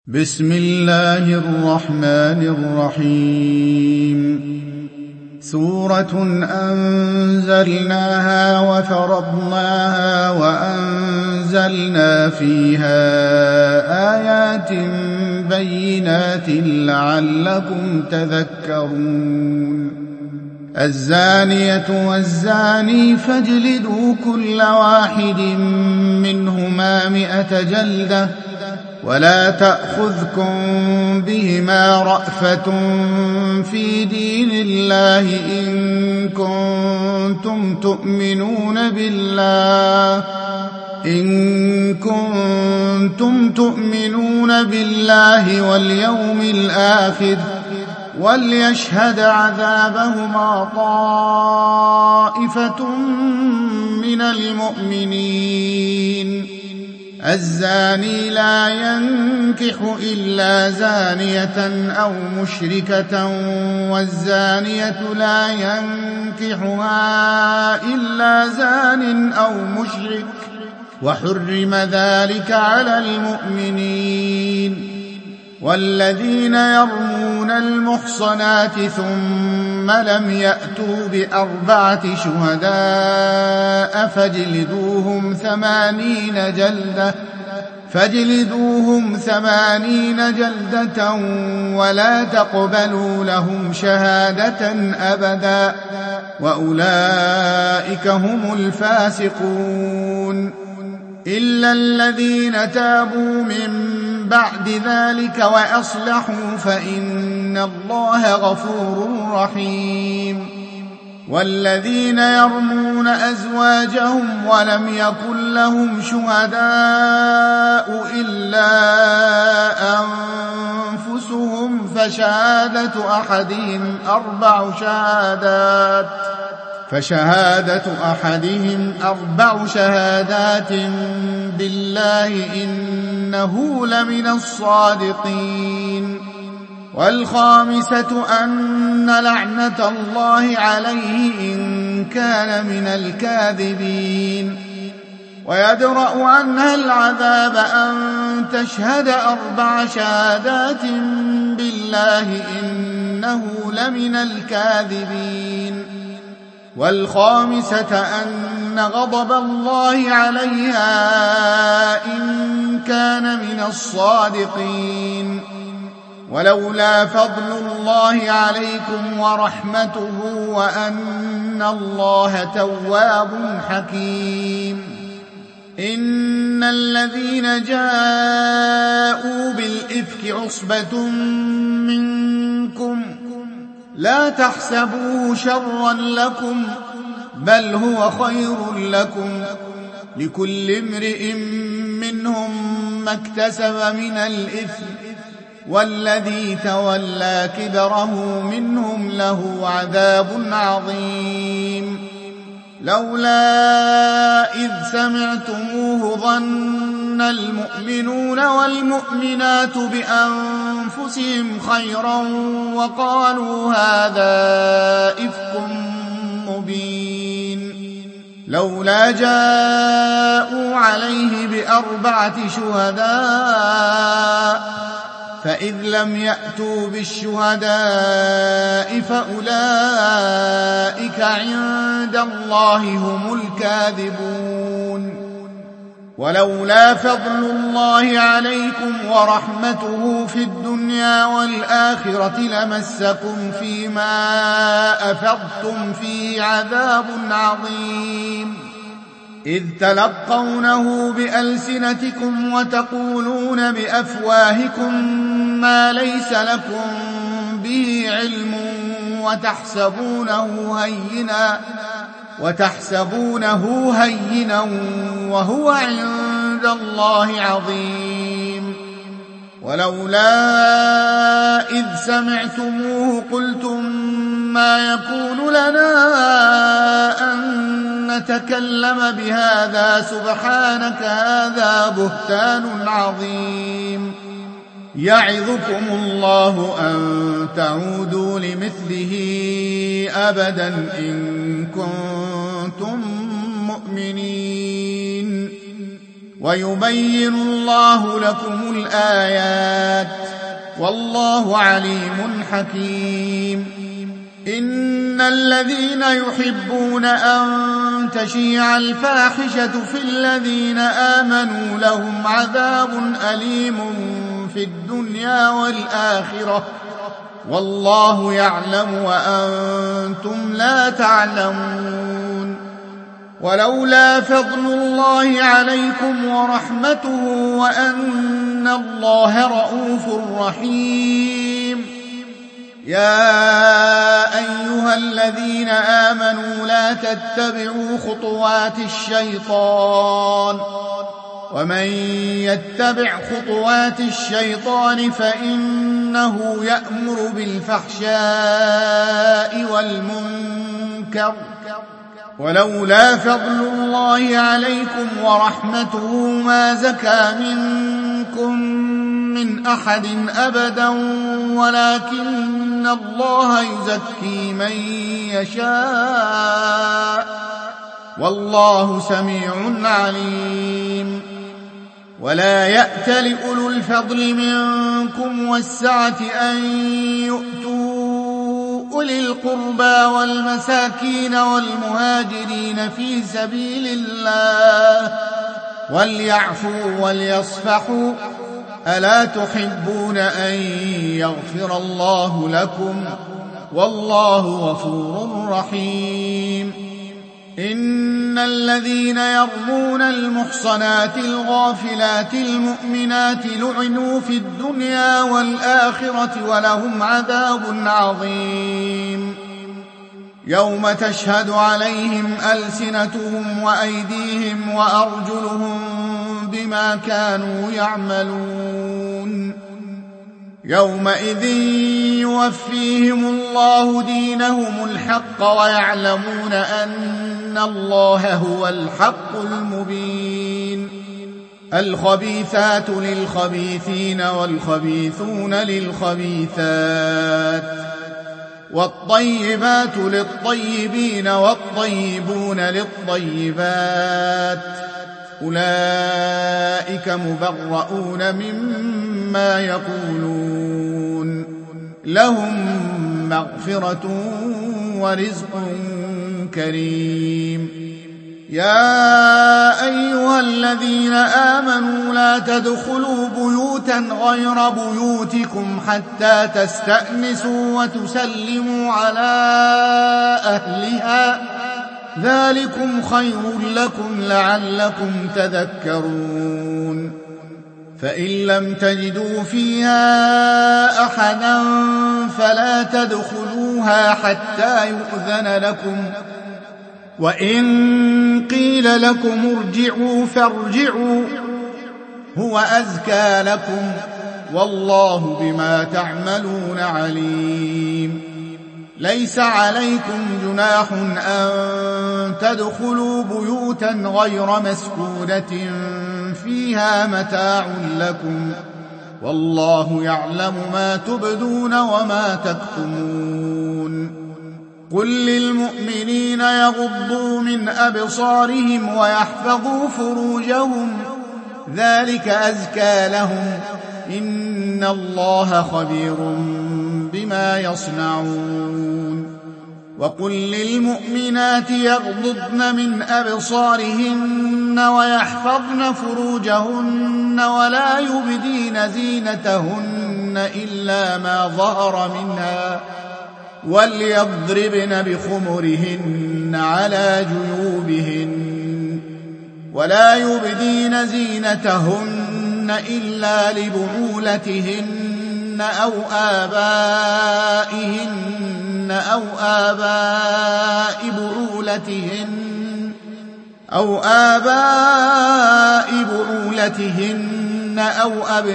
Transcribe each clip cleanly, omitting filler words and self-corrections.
بسم الله الرحمن الرحيم. سورة أنزلناها وفرضناها وأنزلنا فيها آيات بينات لعلكم تذكرون. الزانية والزاني فاجلدوا كل واحد منهما 100 جلدة ولا تأخذكم بهما رأفة في دين الله إن كنتم تؤمنون بالله واليوم الآخر وليشهد عذابهما طائفة من المؤمنين. الزاني لا ينكح إلا زانية أو مشركة والزانية لا ينكحها إلا زان أو مشرك وحرم ذلك على المؤمنين. والذين يرمون المحصنات ثم لم يأتوا ب4 شهداء فاجلدوهم 80 جلدة ولا تقبلوا لهم شهادة أبدا وأولئك هم الفاسقون. إلا الذين تابوا من بعد ذلك وأصلحوا فإن الله غفور رحيم. والذين يرمون أزواجهم ولم يكن لهم شهداء إلا أنفسهم فشهادة أحدهم 4 شهادات بالله إنه لمن الصادقين. والخامسة أن لعنة الله عليه إن كان من الكاذبين. ويدرأ عنها العذاب أن تشهد 4 شهادات بالله إنه لمن الكاذبين. والخامسة أن غضب الله عليها إن كان من الصادقين. ولولا فضل الله عليكم ورحمته وأن الله تواب حكيم. إن الذين جاءوا بالإفك عصبة منكم لا تحسبوه شرا لكم بل هو خير لكم لكل امرئ منهم ما اكتسب من الإثم والذي تولى كبره منهم له عذاب عظيم. لولا إذ سمعتموه ظن المؤمنون والمؤمنات بأنفسهم خيرا وقالوا هذا إفك مبين. لولا جاءوا عليه ب4 شهداء فإذ لم يأتوا بالشهداء فأولئك عند الله هم الكاذبون. ولولا فضل الله عليكم ورحمته في الدنيا والآخرة لمسكم فيما أفضتم فيه عذاب عظيم. إذ تلقونه بألسنتكم وتقولون بأفواهكم ما ليس لكم به علم وتحسبونه هينا وهو عند الله عظيم. ولولا إذ سمعتموه قلتم ما يكون لنا أن نتكلم بهذا سبحانك هذا بهتان عظيم. يعظكم الله أن تعودوا لمثله أبدا إن كنتم مؤمنين. ويبين الله لكم الآيات والله عليم حكيم. إن الذين يحبون أن تشيع الفاحشة في الذين آمنوا لهم عذاب أليم في الدنيا والآخرة والله يعلم وأنتم لا تعلمون. ولولا فضل الله عليكم ورحمته وأن الله رؤوف رحيم. يا أيها الذين آمنوا لا تتبعوا خطوات الشيطان ومن يتبع خطوات الشيطان فإنه يأمر بالفحشاء والمنكر. ولولا فضل الله عليكم ورحمته ما زكى منكم من أحد أبدا ولكن الله يزكي من يشاء والله سميع عليم. ولا يأتل أولو الفضل منكم والسعة أن يؤتوا أولي القربى والمساكين والمهاجرين في سبيل الله وليعفوا وليصفحوا ألا تحبون أن يغفر الله لكم والله غفور رحيم. إن الذين يرمون المحصنات الغافلات المؤمنات لعنوا في الدنيا والآخرة ولهم عذاب عظيم. يوم تشهد عليهم ألسنتهم وأيديهم وأرجلهم بما كانوا يعملون. يومئذ يوفيهم الله دينهم الحق ويعلمون أن الله هو الحق المبين. الخبيثات للخبيثين والخبيثون للخبيثات والطيبات للطيبين والطيبون للطيبات أولئك مبرؤون مما يقولون لهم مغفرة ورزق كريم. يا أيها الذين آمنوا لا تدخلوا بيوتا غير بيوتكم حتى تستأنسوا وتسلموا على أهلها ذلكم خير لكم لعلكم تذكرون. فإن لم تجدوا فيها أحدا فلا تدخلوها حتى يؤذن لكم وإن قيل لكم ارجعوا فارجعوا هو أزكى لكم والله بما تعملون عليم. ليس عليكم جناح أن تدخلوا بيوتا غير مسكونة فيها متاع لكم والله يعلم ما تبدون وما تكتمون. قل للمؤمنين يغضوا من أبصارهم ويحفظوا فروجهم ذلك أزكى لهم إن الله خبير بما يصنعون. وقل للمؤمنات يغضضن من أبصارهن ويحفظن فروجهن ولا يبدين زينتهن إلا ما ظهر منها وليضربن بخمرهن على جيوبهن ولا يبدين زينتهن إلا لبعولتهن أو آبائهن أو آباء بعولتهن أو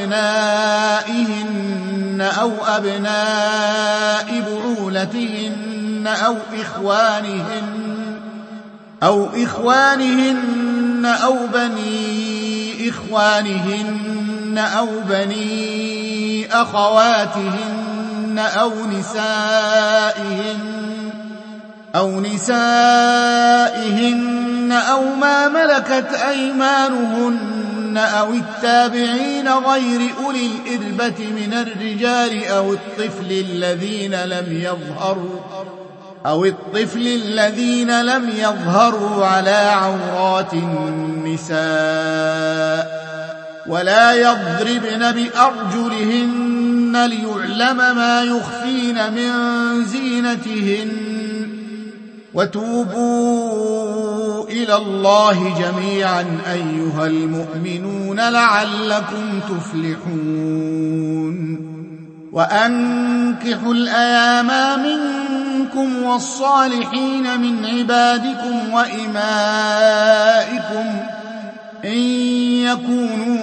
أبنائهن أو أبناء بعولتهن أو إخوانهن أو بني إخوانهن أو بني أخواتهن أو نسائهن أو ما ملكت أيمانهن أو التابعين غير أولي الإربة من الرجال أو الطفل الذين لم يظهروا على عورات النساء ولا يضربن بأرجلهن ليعلم ما يخفين من زينتهن وتوبوا إلى الله جميعا أيها المؤمنون لعلكم تفلحون وأنكحوا الأيام منكم والصالحين من عبادكم وإمائكم إن يكونوا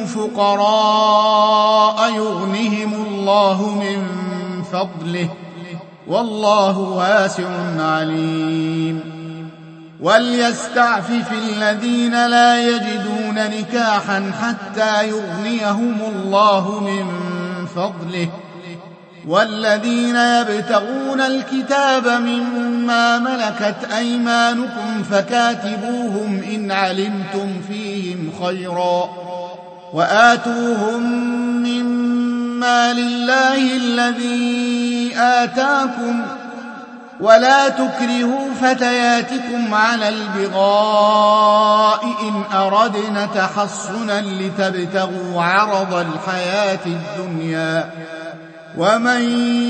فقراء يغنهم الله من فضله والله واسع عليم وليستعفف الذين لا يجدون نكاحا حتى يغنيهم الله من فضله والذين يبتغون الكتاب مما ملكت أيمانكم فكاتبوهم إن علمتم فيهم خيرا وآتوهم مما لله الذي آتاكم ولا تكرهوا فتياتكم على البغاء إن أردنا تحصنا لتبتغوا عرض الحياة الدنيا ومن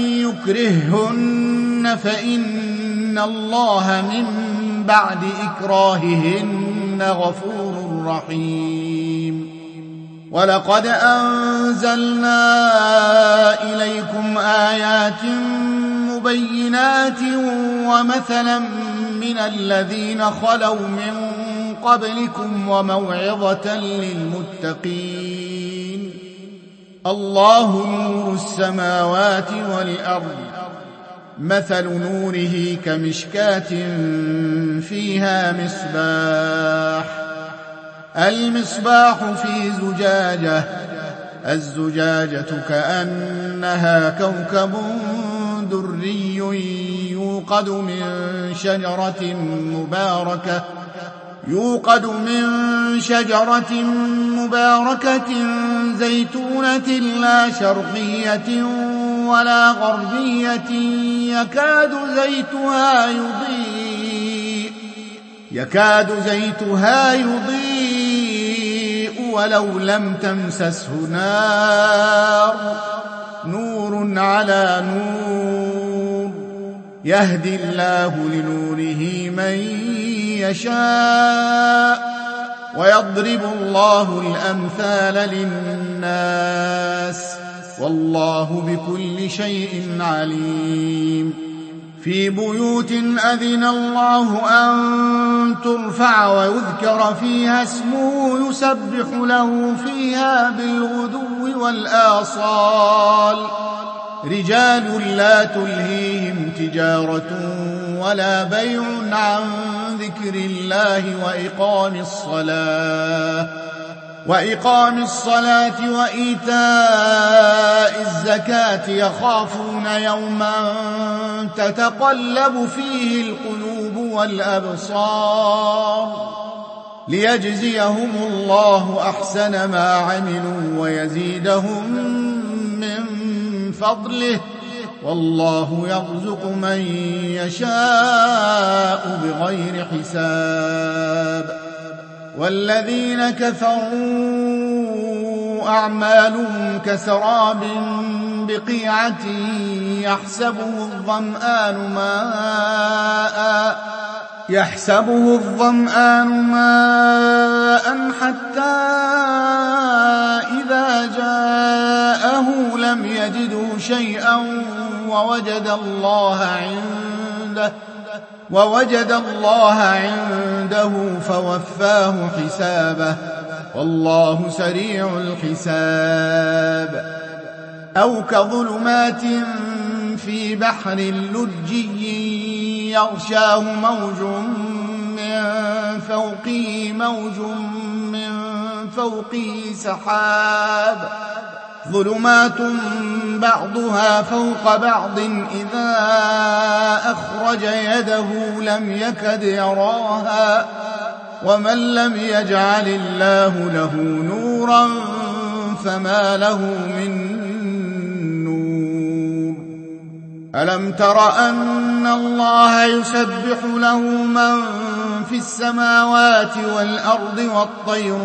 يكرههن فإن الله من بعد إكراههن غفور رحيم ولقد أنزلنا إليكم آيات مبينات ومثلا من الذين خلوا من قبلكم وموعظة للمتقين الله نور السماوات والأرض مثل نوره كمشكاة فيها المصباح في زجاجة الزجاجة كأنها كوكب دري يوقد من شجرة مباركة زيتونة لا شرقية ولا غربية يكاد زيتها يضيء ولو لم تمسسه نور على نور يهدي الله لنوره من يشاء ويضرب الله الأمثال للناس والله بكل شيء عليم في بيوت أذن الله أن ترفع ويذكر فيها اسمه يسبح له فيها بالغدو والآصال رجال لا تلهيهم تجارة ولا بيع عن ذكر الله وإقام الصلاة وإيتاء الزكاة يخافون يوما تتقلب فيه القلوب والأبصار ليجزيهم الله أحسن ما عملوا ويزيدهم من فضله والله يرزق من يشاء بغير حساب والذين كفروا أعمالهم كسراب بقيعة يحسبه الظمآن ماء حتى إذا جاءه لم يجده شيئا ووجد الله عنده فوفاه حسابه والله سريع الحساب أو كظلمات في بحر لجي يغشاه موج من فوقه سحاب ظلمات بعضها فوق بعض إذا أخرج يده لم يكد يراها ومن لم يجعل الله له نورا فما له من نور. ألم تر أن الله يسبح له من في السماوات والأرض والطير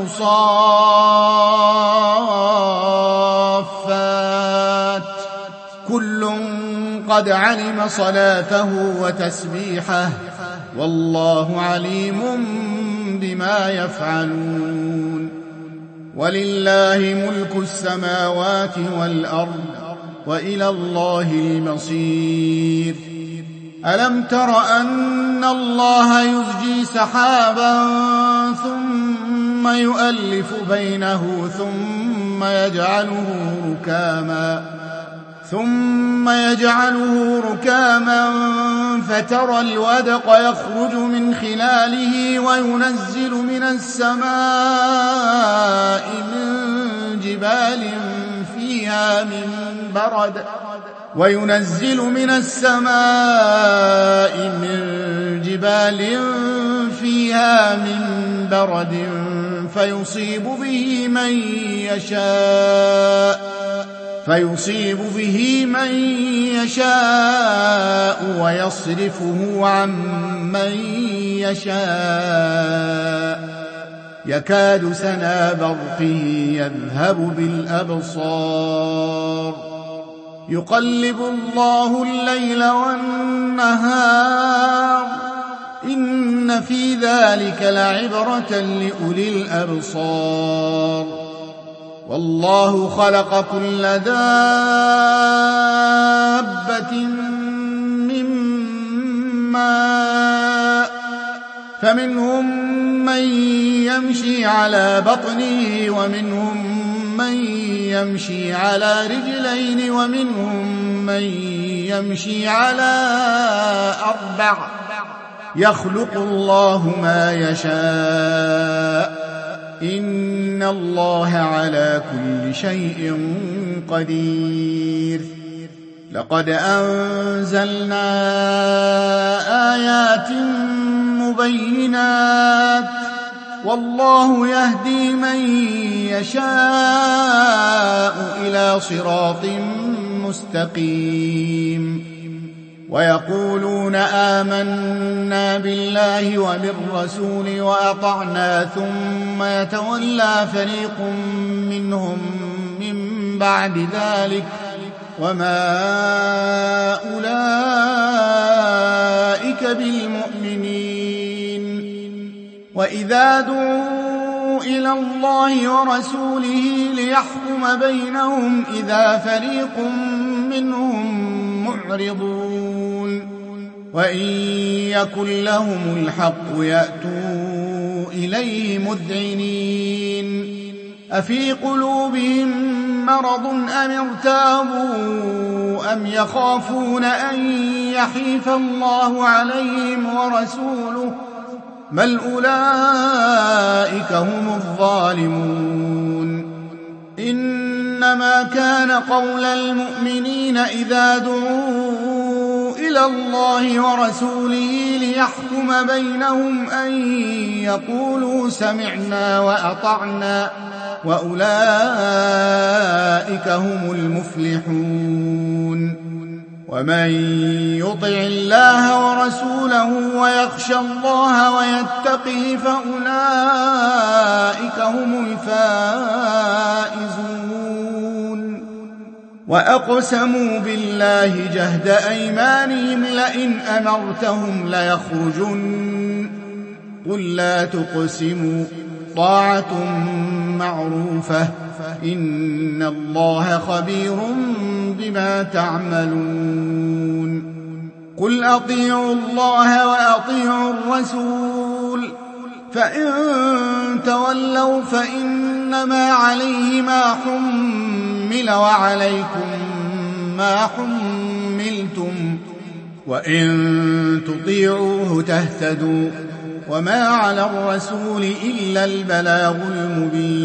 صافات كل قد علم صلاته وتسبيحه والله عليم بما يفعلون. ولله ملك السماوات والأرض وإلى الله المصير. ألم تر أن الله يزجي سحابا ثم يؤلف بينه ثم يجعله ركاما فترى الودق يخرج من خلاله وينزل من السماء من جبال فيها من برد فيصيب به من يشاء ويصرفه عن من يشاء يكاد سنا برقه يذهب بالأبصار. يقلب الله الليل والنهار إن في ذلك لعبرة لأولي الأبصار. والله خلق كل دابة من ماء فمنهم من يمشي على بطنه ومنهم من يمشي على رجلين ومنهم من يمشي على 4 يخلق الله ما يشاء إن الله على كل شيء قدير. لقد أنزلنا آيات مبينات والله يهدي من يشاء إلى صراط مستقيم. ويقولون آمنا بالله وبالرسول وأطعنا ثم يتولى فريق منهم من بعد ذلك وما أولئك بالمؤمنين. وإذا دعوا إلى الله ورسوله ليحكم بينهم إذا فريق منهم معرضون وإن يكن لهم الحق يأتوا إليه مذعنين. أفي قلوبهم مرض أم ارتابوا أم يخافون أن يحيف الله عليهم ورسوله بل أولئك هم الظالمون. إنما كان قول المؤمنين إذا دعوا إلى الله ورسوله ليحكم بينهم أن يقولوا سمعنا وأطعنا وأولئك هم المفلحون. ومن يطع الله ورسوله ويخشى الله ويتقه فأولئك هم الفائزون. وأقسموا بالله جهد أيمانهم لئن أمرتهم ليخرجن قل لا تقسموا طاعة معروفة إن الله خبير بما تعملون. قل أطيعوا الله وأطيعوا الرسول فإن تولوا فإنما عليه ما حمل وعليكم ما حملتم وإن تطيعوه تهتدوا وما على الرسول إلا البلاغ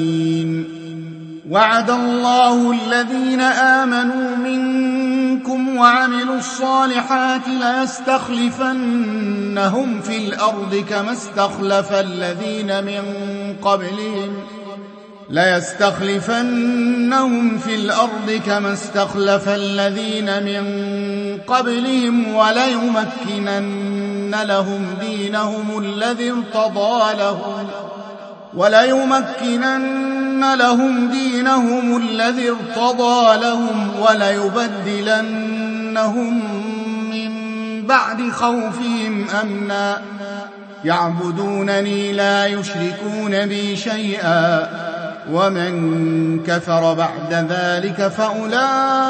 المبين. وعد الله الذين آمنوا منكم وعملوا الصالحات ليستخلفنهم في الأرض كما استخلف الذين من قبلهم وليمكنن لهم دينهم الذي ارتضى لهم وليبدلنهم من بعد خوفهم أمنا يعبدونني لا يشركون بي شيئا ومن كفر بعد ذلك فأولئك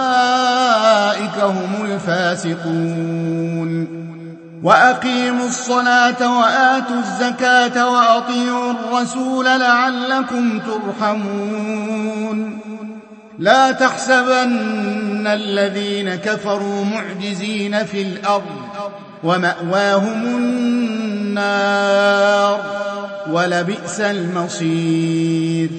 هم الفاسقون وأقيموا الصلاة وآتوا الزكاة وأطيعوا الرسول لعلكم ترحمون لا تحسبن الذين كفروا معجزين في الأرض ومأواهم النار ولبئس المصير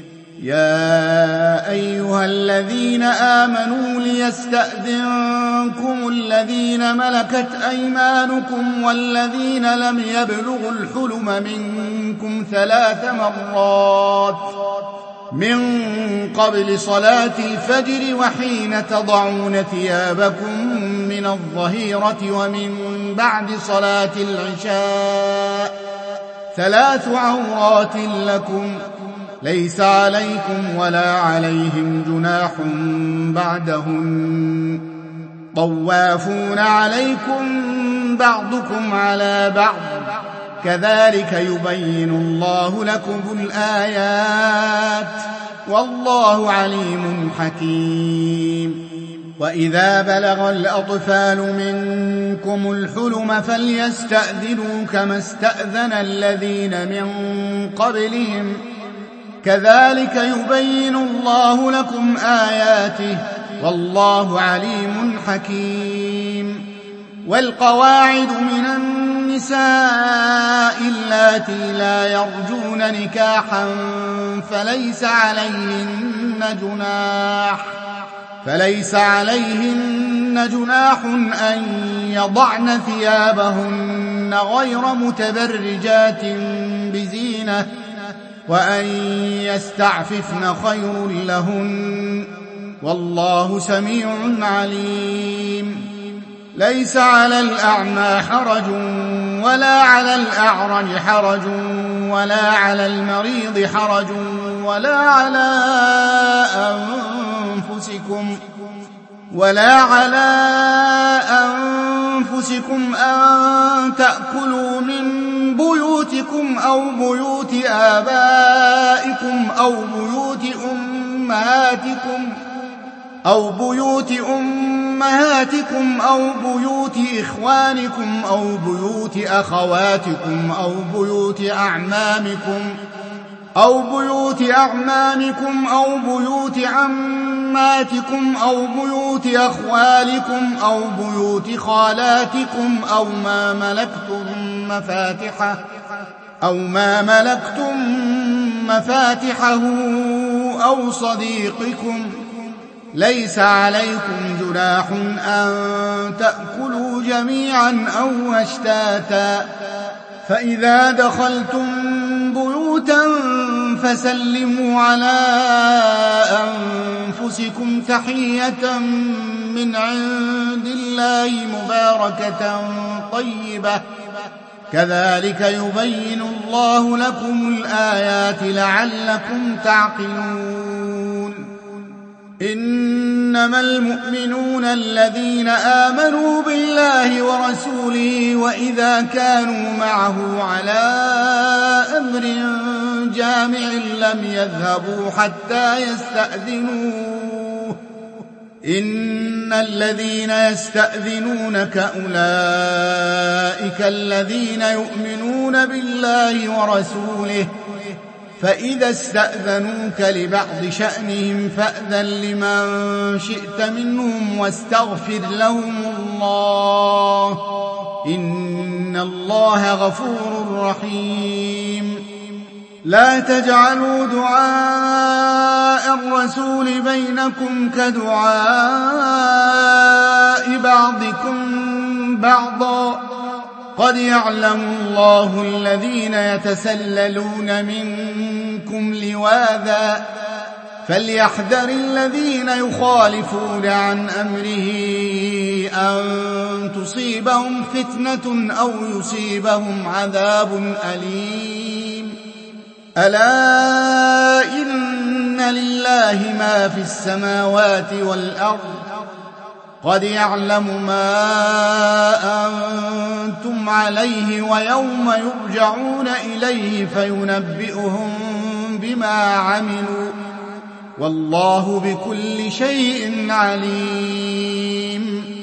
يا أيها الذين آمنوا ليستأذنكم الذين ملكت أيمانكم والذين لم يبلغوا الحلم منكم 3 مرات من قبل صلاة الفجر وحين تضعون ثيابكم من الظهيرة ومن بعد صلاة العشاء 3 عورات لكم ليس عليكم ولا عليهم جناح بعدهن طوافون عليكم بعضكم على بعض كذلك يبين الله لكم الآيات والله عليم حكيم وإذا بلغ الأطفال منكم الحلم فليستأذنوا كما استأذن الذين من قبلهم كذلك يبين الله لكم آياته والله عليم حكيم والقواعد من النساء اللاتي لا يرجون نكاحا فليس عليهن جناح أن يضعن ثيابهن غير متبرجات بزينة وأن يستعففن خير لهن والله سميع عليم ليس على الأعمى حرج ولا على الأعرج حرج ولا على المريض حرج ولا على أنفسكم أن تأكلوا من بيوتكم أو بيوت آبائكم أو بيوت أمهاتكم أو بيوت إخوانكم أو بيوت أخواتكم أو بيوت أعمامكم أو بيوت عماتكم أو بيوت أخوالكم أو بيوت خالاتكم أو ما ملكتم مفاتحه أو صديقكم ليس عليكم جناح أن تأكلوا جميعا أو أشتاتا فإذا دخلتم بيوتا فسلموا على أنفسكم تحية من عند الله مباركة طيبة كذلك يبين الله لكم الآيات لعلكم تعقلون إنما المؤمنون الذين آمنوا بالله ورسوله وإذا كانوا معه على أمر جامع لم يذهبوا حتى يستأذنوه إن الذين يستأذنونك أولئك الذين يؤمنون بالله ورسوله فإذا استأذنوك لبعض شأنهم فأذن لمن شئت منهم واستغفر لهم الله إن الله غفور رحيم لا تجعلوا دعاء الرسول بينكم كدعاء قد يعلم الله الذين يتسللون منكم لواذا فليحذر الذين يخالفون عن أمره أن تصيبهم فتنة أو يصيبهم عذاب أليم ألا إن لله ما في السماوات والأرض قد يعلم ما أنتم عليه ويوم يرجعون إليه فينبئهم بما عملوا والله بكل شيء عليم